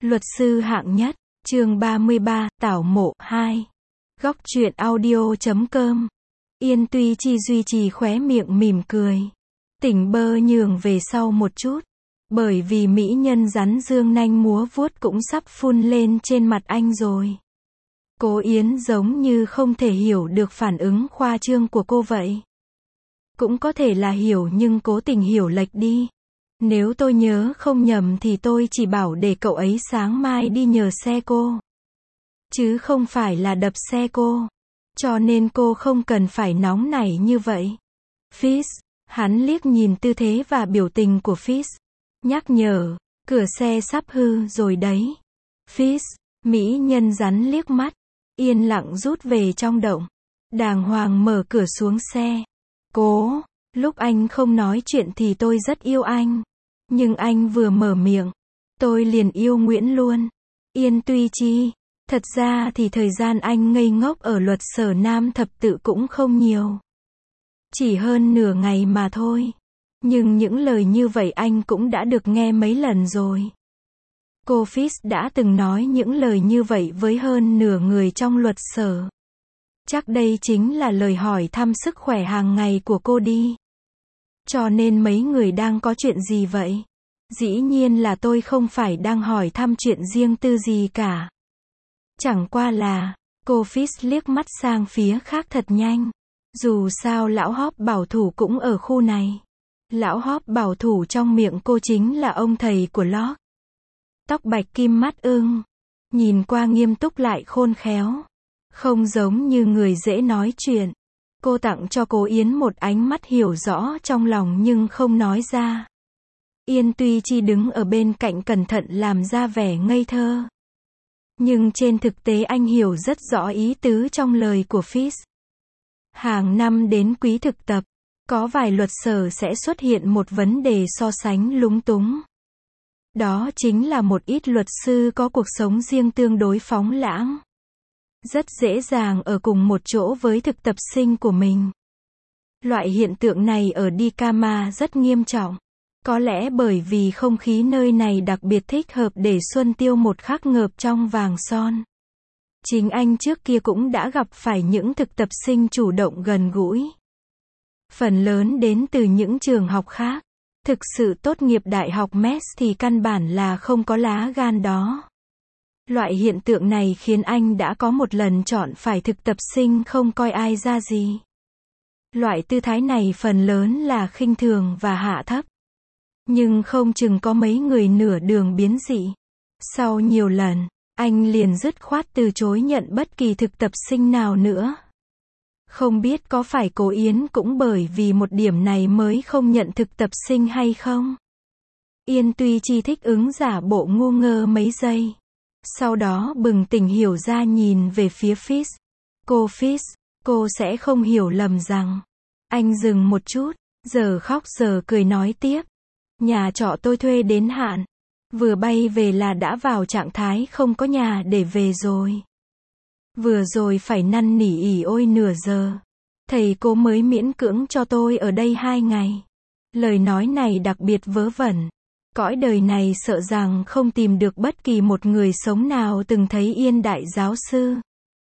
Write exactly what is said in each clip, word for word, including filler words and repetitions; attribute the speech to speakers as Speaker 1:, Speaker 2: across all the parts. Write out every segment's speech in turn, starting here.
Speaker 1: Luật sư hạng nhất, chương ba mươi ba, tảo mộ, hai. Góc truyện audio chấm com. Yên Tuy Chi duy trì khóe miệng mỉm cười. Tỉnh bơ nhường về sau một chút. Bởi vì mỹ nhân rắn dương nanh múa vuốt cũng sắp phun lên trên mặt anh rồi. Cố Yến giống như không thể hiểu được phản ứng khoa trương của cô vậy. Cũng có thể là hiểu nhưng cố tình hiểu lệch đi. Nếu tôi nhớ không nhầm thì tôi chỉ bảo để cậu ấy sáng mai đi nhờ xe cô. Chứ không phải là đập xe cô. Cho nên cô không cần phải nóng nảy như vậy. Fizz, hắn liếc nhìn tư thế và biểu tình của Fizz. Nhắc nhở, cửa xe sắp hư rồi đấy. Fizz, mỹ nhân rắn liếc mắt. Yên lặng rút về trong động. Đàng hoàng mở cửa xuống xe. Cố, lúc anh không nói chuyện thì tôi rất yêu anh. Nhưng anh vừa mở miệng, tôi liền yêu Nguyễn luôn. Yên Tuy Chi, thật ra thì thời gian anh ngây ngốc ở luật sở Nam thập tự cũng không nhiều. Chỉ hơn nửa ngày mà thôi. Nhưng những lời như vậy anh cũng đã được nghe mấy lần rồi. Cô Fizz đã từng nói những lời như vậy với hơn nửa người trong luật sở. Chắc đây chính là lời hỏi thăm sức khỏe hàng ngày của cô đi. Cho nên mấy người đang có chuyện gì vậy? Dĩ nhiên là tôi không phải đang hỏi thăm chuyện riêng tư gì cả. Chẳng qua là, cô Fizz liếc mắt sang phía khác thật nhanh. Dù sao lão hóp bảo thủ cũng ở khu này. Lão hóp bảo thủ trong miệng cô chính là ông thầy của Locke. Tóc bạch kim mắt ưng. Nhìn qua nghiêm túc lại khôn khéo. Không giống như người dễ nói chuyện. Cô tặng cho Cố Yến một ánh mắt hiểu rõ trong lòng nhưng không nói ra. Yên Tuy Chi đứng ở bên cạnh cẩn thận làm ra vẻ ngây thơ. Nhưng trên thực tế anh hiểu rất rõ ý tứ trong lời của Fizz. Hàng năm đến quý thực tập, có vài luật sở sẽ xuất hiện một vấn đề so sánh lúng túng. Đó chính là một ít luật sư có cuộc sống riêng tương đối phóng lãng. Rất dễ dàng ở cùng một chỗ với thực tập sinh của mình. Loại hiện tượng này ở Dikama rất nghiêm trọng. Có lẽ bởi vì không khí nơi này đặc biệt thích hợp để Xuân Tiêu một khắc ngợp trong vàng son. Chính anh trước kia cũng đã gặp phải những thực tập sinh chủ động gần gũi. Phần lớn đến từ những trường học khác. Thực sự tốt nghiệp đại học Metz thì căn bản là không có lá gan đó. Loại hiện tượng này khiến anh đã có một lần chọn phải thực tập sinh không coi ai ra gì. Loại tư thái này phần lớn là khinh thường và hạ thấp. Nhưng không chừng có mấy người nửa đường biến dị. Sau nhiều lần, anh liền dứt khoát từ chối nhận bất kỳ thực tập sinh nào nữa. Không biết có phải Cố Yến cũng bởi vì một điểm này mới không nhận thực tập sinh hay không? Yên Tuy Chi thích ứng giả bộ ngu ngơ mấy giây. Sau đó bừng tỉnh hiểu ra nhìn về phía Fizz. Cô Fizz, cô sẽ không hiểu lầm rằng. Anh dừng một chút, giờ khóc giờ cười nói tiếp. Nhà trọ tôi thuê đến hạn. Vừa bay về là đã vào trạng thái không có nhà để về rồi. Vừa rồi phải năn nỉ ỉ ôi nửa giờ. Thầy cô mới miễn cưỡng cho tôi ở đây hai ngày. Lời nói này đặc biệt vớ vẩn. Cõi đời này sợ rằng không tìm được bất kỳ một người sống nào từng thấy Yên đại giáo sư.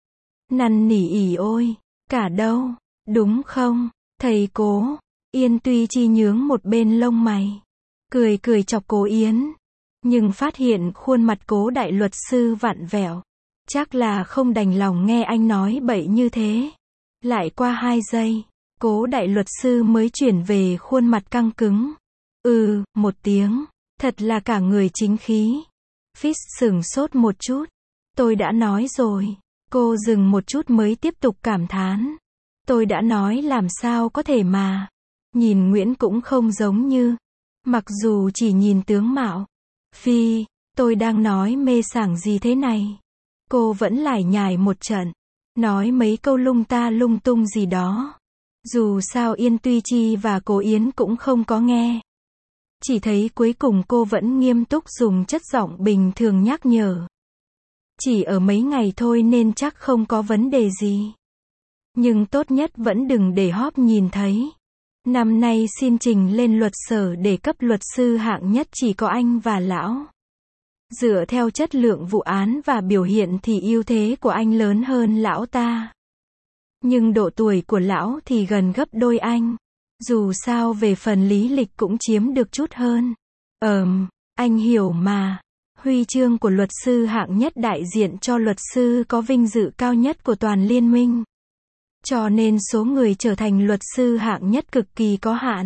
Speaker 1: Năn nỉ ỉ ôi, cả đâu, đúng không, thầy Cố? Yên Tuy Chi nhướng một bên lông mày. Cười cười chọc Cố Yến. Nhưng phát hiện khuôn mặt Cố đại luật sư vặn vẹo. Chắc là không đành lòng nghe anh nói bậy như thế. Lại qua hai giây, Cố đại luật sư mới chuyển về khuôn mặt căng cứng. Ừ, một tiếng. Thật là cả người chính khí. Fizz sửng sốt một chút. Tôi đã nói rồi. Cô dừng một chút mới tiếp tục cảm thán. Tôi đã nói làm sao có thể mà. Nhìn Nguyễn cũng không giống như. Mặc dù chỉ nhìn tướng mạo. Phi, tôi đang nói mê sảng gì thế này. Cô vẫn lải nhải một trận. Nói mấy câu lung ta lung tung gì đó. Dù sao Yên Tuy Chi và Cố Yến cũng không có nghe. Chỉ thấy cuối cùng cô vẫn nghiêm túc dùng chất giọng bình thường nhắc nhở. Chỉ ở mấy ngày thôi nên chắc không có vấn đề gì. Nhưng tốt nhất vẫn đừng để hóp nhìn thấy. Năm nay xin trình lên luật sở để cấp luật sư hạng nhất chỉ có anh và lão. Dựa theo chất lượng vụ án và biểu hiện thì ưu thế của anh lớn hơn lão ta. Nhưng độ tuổi của lão thì gần gấp đôi anh. Dù sao về phần lý lịch cũng chiếm được chút hơn. Ờm, anh hiểu mà. Huy chương của luật sư hạng nhất đại diện cho luật sư có vinh dự cao nhất của toàn liên minh. Cho nên số người trở thành luật sư hạng nhất cực kỳ có hạn.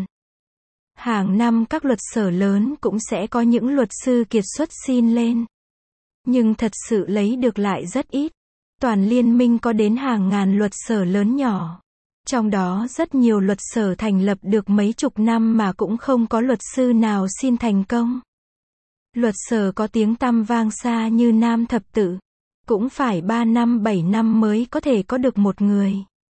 Speaker 1: Hàng năm các luật sở lớn cũng sẽ có những luật sư kiệt xuất xin lên. Nhưng thật sự lấy được lại rất ít. Toàn liên minh có đến hàng ngàn luật sở lớn nhỏ. Trong đó rất nhiều luật sở thành lập được mấy chục năm mà cũng không có luật sư nào xin thành công. Luật sở có tiếng tăm vang xa như Nam Thập Tự, cũng phải ba năm bảy năm mới có thể có được một người.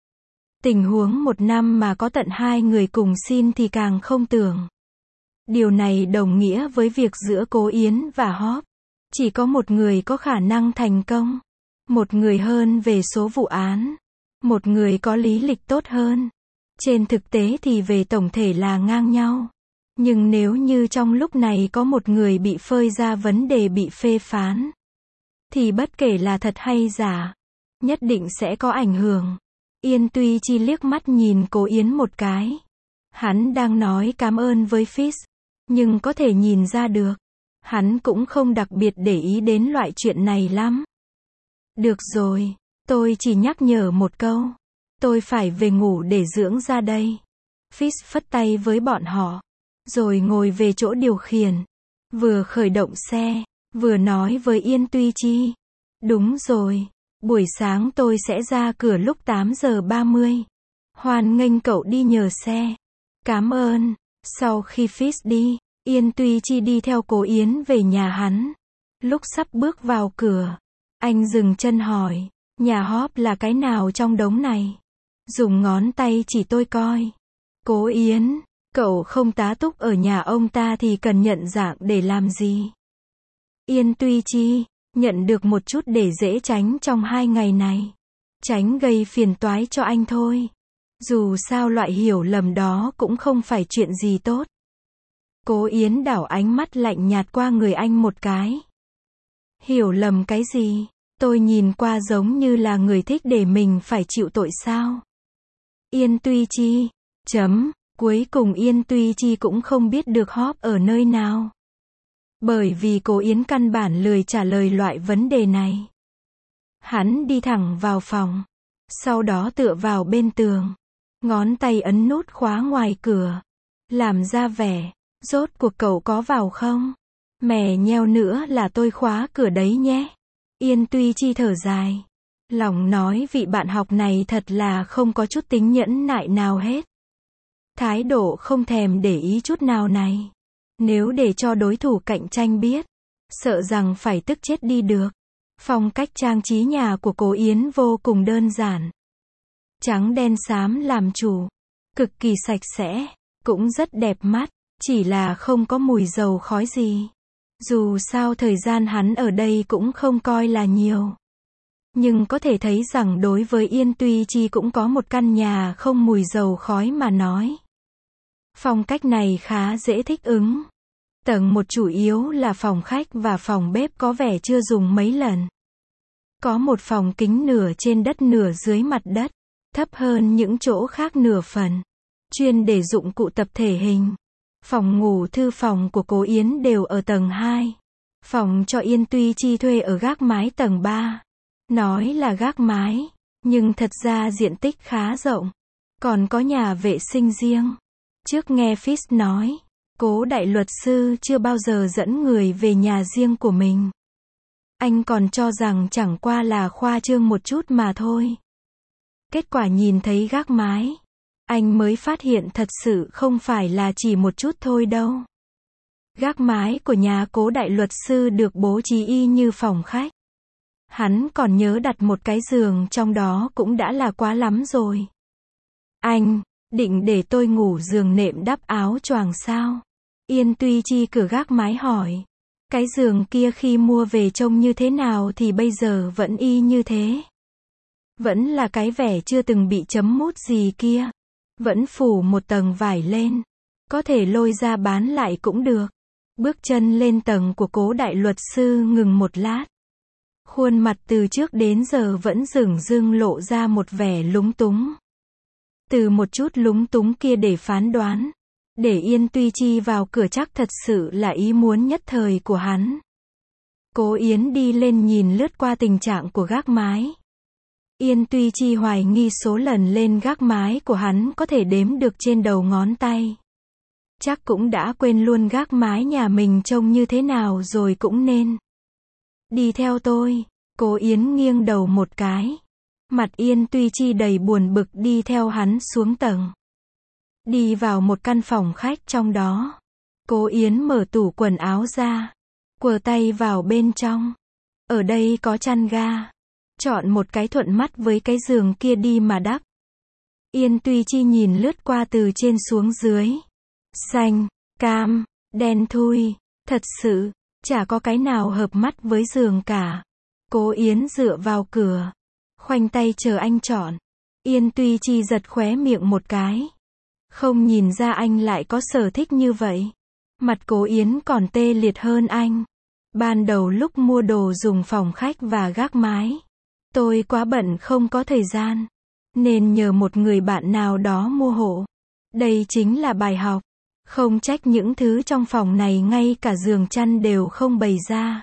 Speaker 1: Tình huống một năm mà có tận hai người cùng xin thì càng không tưởng. Điều này đồng nghĩa với việc giữa Cố Yến và Hope, chỉ có một người có khả năng thành công. Một người hơn về số vụ án. Một người có lý lịch tốt hơn. Trên thực tế thì về tổng thể là ngang nhau. Nhưng nếu như trong lúc này có một người bị phơi ra vấn đề bị phê phán, thì bất kể là thật hay giả, nhất định sẽ có ảnh hưởng. Yên Tuy Chi liếc mắt nhìn Cố Yến một cái. Hắn đang nói cảm ơn với Fitz, nhưng có thể nhìn ra được, hắn cũng không đặc biệt để ý đến loại chuyện này lắm. Được rồi, tôi chỉ nhắc nhở một câu. Tôi phải về ngủ để dưỡng ra đây. Fitz phất tay với bọn họ, rồi ngồi về chỗ điều khiển. Vừa khởi động xe, vừa nói với Yên Tuy Chi. Đúng rồi, buổi sáng tôi sẽ ra cửa lúc tám giờ ba mươi. Hoan nghênh cậu đi nhờ xe. Cảm ơn. Sau khi Fitz đi, Yên Tuy Chi đi theo Cố Yến về nhà hắn. Lúc sắp bước vào cửa, anh dừng chân hỏi, nhà Hope là cái nào trong đống này? Dùng ngón tay chỉ tôi coi. Cố Yến, cậu không tá túc ở nhà ông ta thì cần nhận dạng để làm gì? Yên Tuy Chi, nhận được một chút để dễ tránh trong hai ngày này. Tránh gây phiền toái cho anh thôi. Dù sao loại hiểu lầm đó cũng không phải chuyện gì tốt. Cố Yến đảo ánh mắt lạnh nhạt qua người anh một cái. Hiểu lầm cái gì? Tôi nhìn qua giống như là người thích để mình phải chịu tội sao? Yên Tuy Chi, chấm, cuối cùng Yên Tuy Chi cũng không biết được Hope ở nơi nào. Bởi vì Cố Yến căn bản lười trả lời loại vấn đề này. Hắn đi thẳng vào phòng, sau đó tựa vào bên tường, ngón tay ấn nút khóa ngoài cửa, làm ra vẻ, rốt cuộc cậu có vào không? Mè nheo nữa là tôi khóa cửa đấy nhé. Yên Tuy Chi thở dài, lòng nói vị bạn học này thật là không có chút tính nhẫn nại nào hết. Thái độ không thèm để ý chút nào này. Nếu để cho đối thủ cạnh tranh biết, sợ rằng phải tức chết đi được. Phong cách trang trí nhà của Cố Yến vô cùng đơn giản. Trắng đen xám làm chủ, cực kỳ sạch sẽ, cũng rất đẹp mắt, chỉ là không có mùi dầu khói gì. Dù sao thời gian hắn ở đây cũng không coi là nhiều. Nhưng có thể thấy rằng đối với Yên Tuy Chi cũng có một căn nhà không mùi dầu khói mà nói. Phong cách này khá dễ thích ứng. Tầng một chủ yếu là phòng khách và phòng bếp có vẻ chưa dùng mấy lần. Có một phòng kính nửa trên đất nửa dưới mặt đất, thấp hơn những chỗ khác nửa phần, chuyên để dụng cụ tập thể hình. Phòng ngủ thư phòng của Cố Yến đều ở tầng hai. Phòng cho Yên Tuy Chi thuê ở gác mái tầng ba. Nói là gác mái, nhưng thật ra diện tích khá rộng. Còn có nhà vệ sinh riêng. Trước nghe Fitz nói, Cố đại luật sư chưa bao giờ dẫn người về nhà riêng của mình. Anh còn cho rằng chẳng qua là khoa trương một chút mà thôi. Kết quả nhìn thấy gác mái, anh mới phát hiện thật sự không phải là chỉ một chút thôi đâu. Gác mái của nhà Cố đại luật sư được bố trí y như phòng khách. Hắn còn nhớ đặt một cái giường trong đó cũng đã là quá lắm rồi. Anh, định để tôi ngủ giường nệm đắp áo choàng sao? Yên Tuy Chi cửa gác mái hỏi. Cái giường kia khi mua về trông như thế nào thì bây giờ vẫn y như thế. Vẫn là cái vẻ chưa từng bị chấm mút gì kia. Vẫn phủ một tầng vải lên. Có thể lôi ra bán lại cũng được. Bước chân lên tầng của Cố đại luật sư ngừng một lát. Khuôn mặt từ trước đến giờ vẫn dửng dưng lộ ra một vẻ lúng túng. Từ một chút lúng túng kia để phán đoán, để Yên Tuy Chi vào cửa chắc thật sự là ý muốn nhất thời của hắn. Cố Yến đi lên nhìn lướt qua tình trạng của gác mái. Yên Tuy Chi hoài nghi số lần lên gác mái của hắn có thể đếm được trên đầu ngón tay. Chắc cũng đã quên luôn gác mái nhà mình trông như thế nào rồi cũng nên. Đi theo tôi, Cố Yến nghiêng đầu một cái. Mặt Yên Tuy Chi đầy buồn bực đi theo hắn xuống tầng. Đi vào một căn phòng khách trong đó. Cố Yến mở tủ quần áo ra. Quờ tay vào bên trong. Ở đây có chăn ga. Chọn một cái thuận mắt với cái giường kia đi mà đắp. Yên Tuy Chi nhìn lướt qua từ trên xuống dưới. Xanh, cam, đen thui. Thật sự, chả có cái nào hợp mắt với giường cả. Cố Yến dựa vào cửa. Khoanh tay chờ anh chọn. Yên Tuy Chi giật khóe miệng một cái. Không nhìn ra anh lại có sở thích như vậy. Mặt Cố Yến còn tê liệt hơn anh. Ban đầu lúc mua đồ dùng phòng khách và gác mái, tôi quá bận không có thời gian, nên nhờ một người bạn nào đó mua hộ. Đây chính là bài học. Không trách những thứ trong phòng này ngay cả giường chăn đều không bày ra.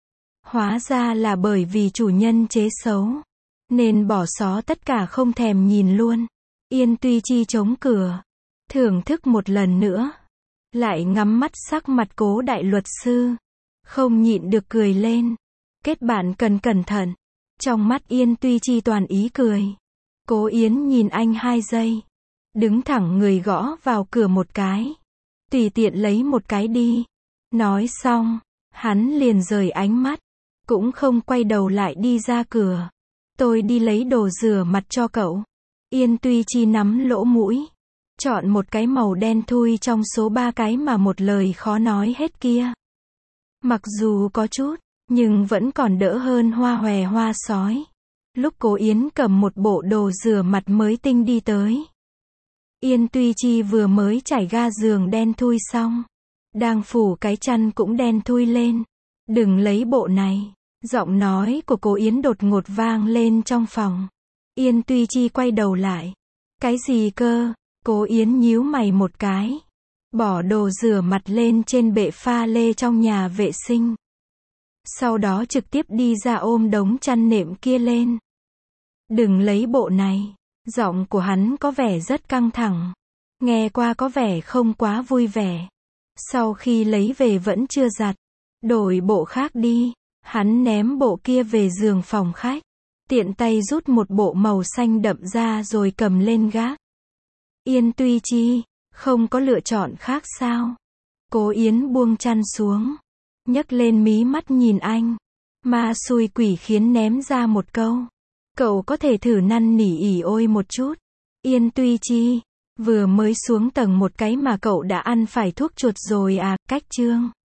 Speaker 1: Hóa ra là bởi vì chủ nhân chế xấu, nên bỏ xó tất cả không thèm nhìn luôn. Yên Tuy Chi chống cửa, thưởng thức một lần nữa, lại ngắm mắt sắc mặt Cố đại luật sư, không nhịn được cười lên. Kết bạn cần cẩn thận. Trong mắt Yên Tuy Chi toàn ý cười. Cố Yến nhìn anh hai giây, đứng thẳng người gõ vào cửa một cái. Tùy tiện lấy một cái đi. Nói xong, hắn liền rời ánh mắt, cũng không quay đầu lại đi ra cửa. Tôi đi lấy đồ rửa mặt cho cậu. Yên Tuy Chi nắm lỗ mũi, chọn một cái màu đen thui trong số ba cái mà một lời khó nói hết kia. Mặc dù có chút, nhưng vẫn còn đỡ hơn hoa hòe hoa sói. Lúc Cố Yến cầm một bộ đồ rửa mặt mới tinh đi tới. Yên Tuy Chi vừa mới trải ga giường đen thui xong, đang phủ cái chăn cũng đen thui lên. Đừng lấy bộ này. Giọng nói của Cố Yến đột ngột vang lên trong phòng. Yên Tuy Chi quay đầu lại. Cái gì cơ? Cố Yến nhíu mày một cái. Bỏ đồ rửa mặt lên trên bệ pha lê trong nhà vệ sinh. Sau đó trực tiếp đi ra ôm đống chăn nệm kia lên. Đừng lấy bộ này. Giọng của hắn có vẻ rất căng thẳng. Nghe qua có vẻ không quá vui vẻ. Sau khi lấy về vẫn chưa giặt. Đổi bộ khác đi. Hắn ném bộ kia về giường phòng khách. Tiện tay rút một bộ màu xanh đậm ra rồi cầm lên gác. Yên Tuy Chi, không có lựa chọn khác sao? Cố Yến buông chăn xuống, nhấc lên mí mắt nhìn anh. Ma xui quỷ khiến ném ra một câu. Cậu có thể thử năn nỉ ỉ ôi một chút. Yên Tuy Chi, vừa mới xuống tầng một cái mà cậu đã ăn phải thuốc chuột rồi à? Cách chương